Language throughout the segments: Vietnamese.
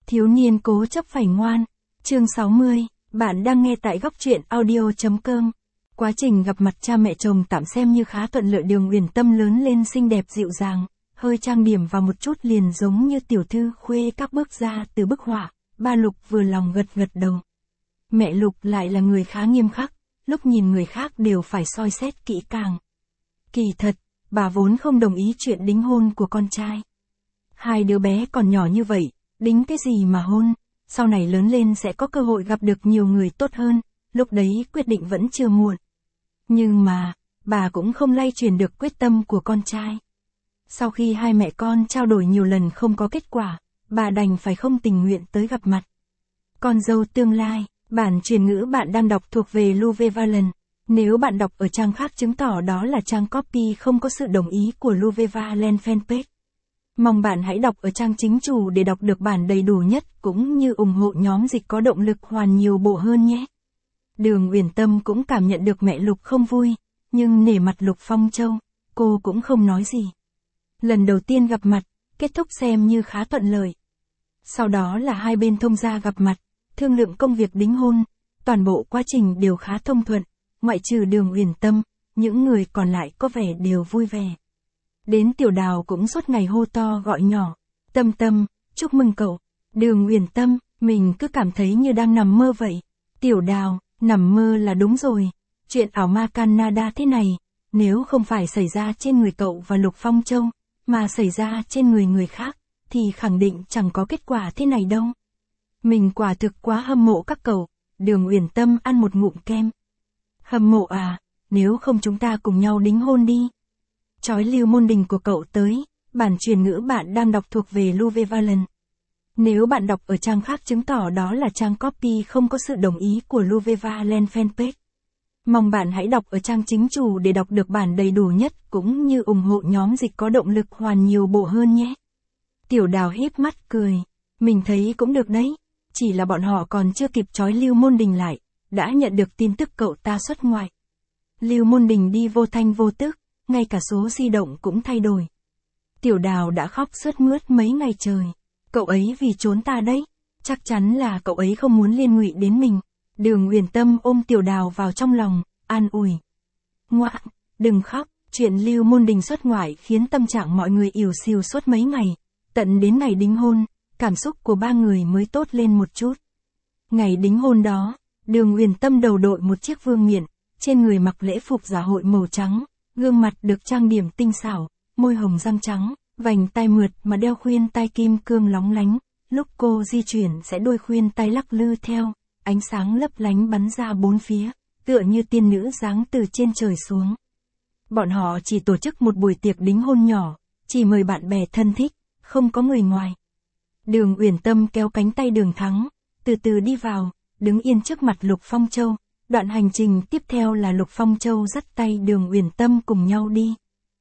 Thiếu niên cố chấp phải ngoan. Chương 60, bạn đang nghe tại góc truyện audio.com. Quá trình gặp mặt cha mẹ chồng tạm xem như khá thuận lợi. Đường Uyển Tâm lớn lên xinh đẹp dịu dàng, hơi trang điểm và một chút liền giống như tiểu thư khuê các bước ra từ bức họa. Ba Lục vừa lòng gật gật đầu. Mẹ Lục lại là người khá nghiêm khắc, lúc nhìn người khác đều phải soi xét kỹ càng. Kỳ thật, bà vốn không đồng ý chuyện đính hôn của con trai. Hai đứa bé còn nhỏ như vậy, đính cái gì mà hôn, sau này lớn lên sẽ có cơ hội gặp được nhiều người tốt hơn, lúc đấy quyết định vẫn chưa muộn. Nhưng mà, bà cũng không lay chuyển được quyết tâm của con trai. Sau khi hai mẹ con trao đổi nhiều lần không có kết quả, bà đành phải không tình nguyện tới gặp mặt. Con dâu tương lai, bản truyền ngữ bạn đang đọc thuộc về Louve Valen. Nếu bạn đọc ở trang khác chứng tỏ đó là trang copy không có sự đồng ý của Louve Valen fanpage. Mong bạn hãy đọc ở trang chính chủ để đọc được bản đầy đủ nhất cũng như ủng hộ nhóm dịch có động lực hoàn nhiều bộ hơn nhé. Đường Uyển Tâm cũng cảm nhận được mẹ Lục không vui, nhưng nể mặt Lục Phong Châu, cô cũng không nói gì. Lần đầu tiên gặp mặt, kết thúc xem như khá thuận lợi. Sau đó là hai bên thông gia gặp mặt, thương lượng công việc đính hôn, toàn bộ quá trình đều khá thông thuận, ngoại trừ Đường Uyển Tâm, những người còn lại có vẻ đều vui vẻ. Đến Tiểu Đào cũng suốt ngày hô to gọi nhỏ, Tâm Tâm, chúc mừng cậu. Đường Uyển Tâm, mình cứ cảm thấy như đang nằm mơ vậy. Tiểu Đào, nằm mơ là đúng rồi, chuyện ảo ma Canada thế này, nếu không phải xảy ra trên người cậu và Lục Phong Châu, mà xảy ra trên người khác, thì khẳng định chẳng có kết quả thế này đâu. Mình quả thực quá hâm mộ các cậu. Đường Uyển Tâm ăn một ngụm kem. Hâm mộ à, nếu không chúng ta cùng nhau đính hôn đi. Chói lưu môn đình của cậu tới, bản truyền ngữ bạn đang đọc thuộc về Louve Valen. Nếu bạn đọc ở trang khác chứng tỏ đó là trang copy không có sự đồng ý của Louve Valen fanpage. Mong bạn hãy đọc ở trang chính chủ để đọc được bản đầy đủ nhất cũng như ủng hộ nhóm dịch có động lực hoàn nhiều bộ hơn nhé. Tiểu Đào híp mắt cười, mình thấy cũng được đấy, chỉ là bọn họ còn chưa kịp chói Lưu Môn Đình lại, đã nhận được tin tức cậu ta xuất ngoại. Lưu Môn Đình đi vô thanh vô tức, ngay cả số di động cũng thay đổi. Tiểu Đào đã khóc sướt mướt mấy ngày trời. Cậu ấy vì trốn ta đấy, chắc chắn là cậu ấy không muốn liên lụy đến mình. Đường Uyển Tâm ôm Tiểu Đào vào trong lòng, an ủi. Ngoạn, đừng khóc, chuyện Lưu Môn Đình xuất ngoại khiến tâm trạng mọi người ỉu xìu suốt mấy ngày. Tận đến ngày đính hôn, cảm xúc của ba người mới tốt lên một chút. Ngày đính hôn đó, Đường Uyển Tâm đầu đội một chiếc vương miện, trên người mặc lễ phục dạ hội màu trắng, gương mặt được trang điểm tinh xảo, môi hồng răng trắng, vành tai mượt mà đeo khuyên tai kim cương lóng lánh. Lúc cô di chuyển sẽ đôi khuyên tai lắc lư theo, ánh sáng lấp lánh bắn ra bốn phía, tựa như tiên nữ giáng từ trên trời xuống. Bọn họ chỉ tổ chức một buổi tiệc đính hôn nhỏ, chỉ mời bạn bè thân thích, không có người ngoài. Đường Uyển Tâm kéo cánh tay Đường Thắng, từ từ đi vào, đứng yên trước mặt Lục Phong Châu. Đoạn hành trình tiếp theo là Lục Phong Châu dắt tay Đường Uyển Tâm cùng nhau đi.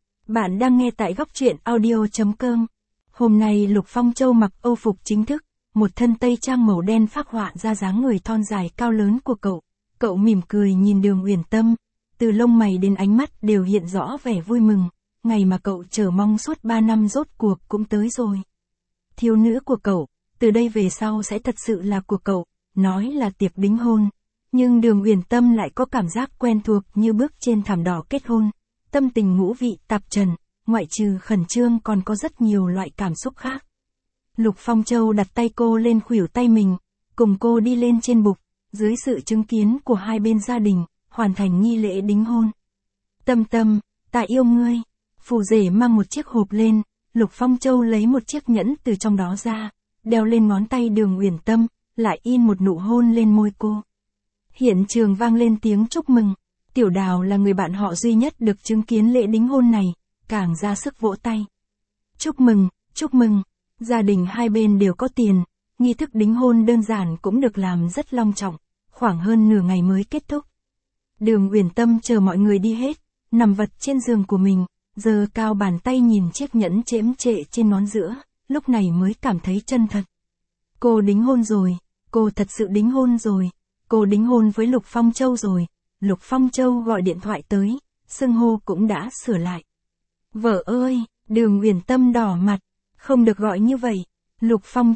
Bạn đang nghe tại góc truyện audio.com. Hôm nay Lục Phong Châu mặc âu phục chính thức, một thân tây trang màu đen phác họa ra dáng người thon dài cao lớn của cậu. Cậu mỉm cười nhìn Đường Uyển Tâm, từ lông mày đến ánh mắt đều hiện rõ vẻ vui mừng. Ngày mà cậu chờ mong suốt 3 năm rốt cuộc cũng tới rồi. Thiếu nữ của cậu, từ đây về sau sẽ thật sự là của cậu, nói là tiệc đính hôn. Nhưng Đường Uyển Tâm lại có cảm giác quen thuộc như bước trên thảm đỏ kết hôn. Tâm tình ngũ vị tạp trần, ngoại trừ khẩn trương còn có rất nhiều loại cảm xúc khác. Lục Phong Châu đặt tay cô lên khuỷu tay mình, cùng cô đi lên trên bục, dưới sự chứng kiến của hai bên gia đình, hoàn thành nghi lễ đính hôn. Tâm Tâm, ta yêu ngươi. Phù rể mang một chiếc hộp lên, Lục Phong Châu lấy một chiếc nhẫn từ trong đó ra, đeo lên ngón tay Đường Uyển Tâm, lại in một nụ hôn lên môi cô. Hiện trường vang lên tiếng chúc mừng. Tiểu Đào là người bạn họ duy nhất được chứng kiến lễ đính hôn này, càng ra sức vỗ tay. Chúc mừng, chúc mừng. Gia đình hai bên đều có tiền, nghi thức đính hôn đơn giản cũng được làm rất long trọng, khoảng hơn nửa ngày mới kết thúc. Đường Uyển Tâm chờ mọi người đi hết, nằm vật trên giường của mình, giơ cao bàn tay nhìn chiếc nhẫn chễm trệ trên ngón giữa, lúc này mới cảm thấy chân thật. Cô đính hôn rồi, cô thật sự đính hôn rồi, cô đính hôn với Lục Phong Châu rồi. Lục Phong Châu gọi điện thoại tới, xưng hô cũng đã sửa lại. Vợ ơi, Đường Uyển Tâm đỏ mặt, không được gọi như vậy. Lục Phong Châu,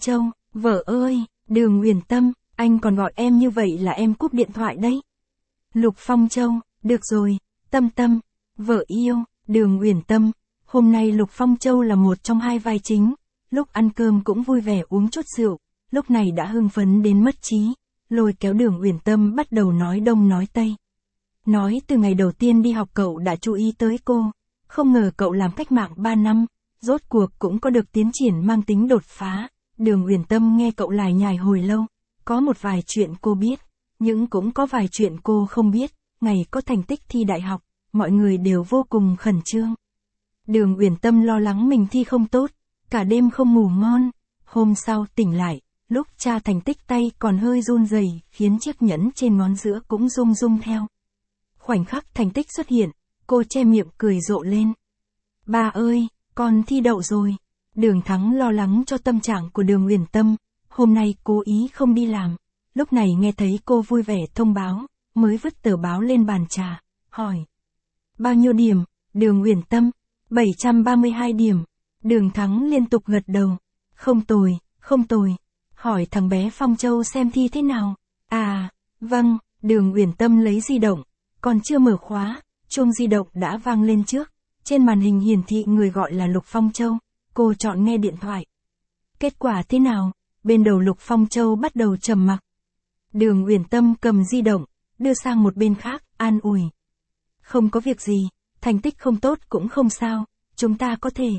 Vợ ơi, Đường Uyển Tâm, anh còn gọi em như vậy là em cúp điện thoại đấy. Lục Phong Châu, được rồi, Tâm Tâm, vợ yêu, Đường Uyển Tâm. Hôm nay Lục Phong Châu là một trong hai vai chính, lúc ăn cơm cũng vui vẻ uống chút rượu, lúc này đã hưng phấn đến mất trí, lôi kéo Đường Uyển Tâm bắt đầu nói đông nói tây. Nói từ ngày đầu tiên đi học cậu đã chú ý tới cô, không ngờ cậu làm cách mạng 3 năm, rốt cuộc cũng có được tiến triển mang tính đột phá. Đường Uyển Tâm nghe cậu lải nhải hồi lâu, có một vài chuyện cô biết, nhưng cũng có vài chuyện cô không biết. Ngày có thành tích thi đại học, mọi người đều vô cùng khẩn trương. Đường Uyển Tâm lo lắng mình thi không tốt, cả đêm không ngủ ngon. Hôm sau tỉnh lại, lúc tra thành tích tay còn hơi run rẩy, khiến chiếc nhẫn trên ngón giữa cũng rung rung theo. Khoảnh khắc thành tích xuất hiện, cô che miệng cười rộ lên. Ba ơi, con thi đậu rồi. Đường Thắng lo lắng cho tâm trạng của Đường Uyển Tâm, hôm nay cố ý không đi làm. Lúc này nghe thấy cô vui vẻ thông báo, mới vứt tờ báo lên bàn trà, hỏi. Bao nhiêu điểm? Đường Uyển Tâm, 732 điểm. Đường Thắng liên tục gật đầu. Không tồi, không tồi. Hỏi thằng bé Phong Châu xem thi thế nào. À, vâng, Đường Uyển Tâm lấy di động, còn chưa mở khóa, chuông di động đã vang lên trước. Trên màn hình hiển thị người gọi là Lục Phong Châu, cô chọn nghe điện thoại. Kết quả thế nào? Bên đầu Lục Phong Châu bắt đầu trầm mặc. Đường Uyển Tâm cầm di động, đưa sang một bên khác, an ủi. Không có việc gì, thành tích không tốt cũng không sao, chúng ta có thể.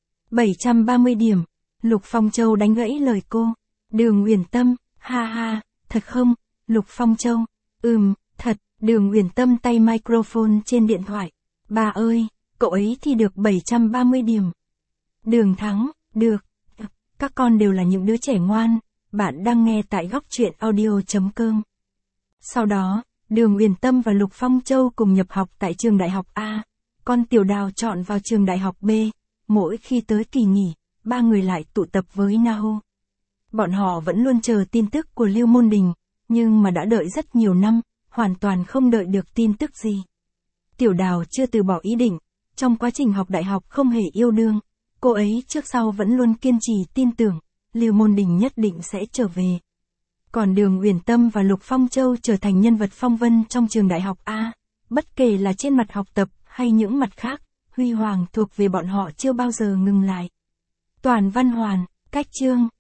730 điểm, Lục Phong Châu đánh gãy lời cô. Đường Uyển Tâm, ha ha, thật không? Lục Phong Châu, thật. Đường Uyển Tâm tay microphone trên điện thoại. Bà ơi, cậu ấy thi được 730 điểm. Đường Thắng, được. Các con đều là những đứa trẻ ngoan. Bạn đang nghe tại góc truyện audio.com. Sau đó, Đường Uyển Tâm và Lục Phong Châu cùng nhập học tại trường đại học A. Con Tiểu Đào chọn vào trường đại học B. Mỗi khi tới kỳ nghỉ, ba người lại tụ tập với Naho. Bọn họ vẫn luôn chờ tin tức của Lưu Môn Đình, nhưng mà đã đợi rất nhiều năm, hoàn toàn không đợi được tin tức gì. Tiểu Đào chưa từ bỏ ý định, trong quá trình học đại học không hề yêu đương, cô ấy trước sau vẫn luôn kiên trì tin tưởng, Lưu Môn Đình nhất định sẽ trở về. Còn Đường Uyển Tâm và Lục Phong Châu trở thành nhân vật phong vân trong trường đại học A, bất kể là trên mặt học tập hay những mặt khác, huy hoàng thuộc về bọn họ chưa bao giờ ngừng lại. Toàn văn hoàn, cách chương.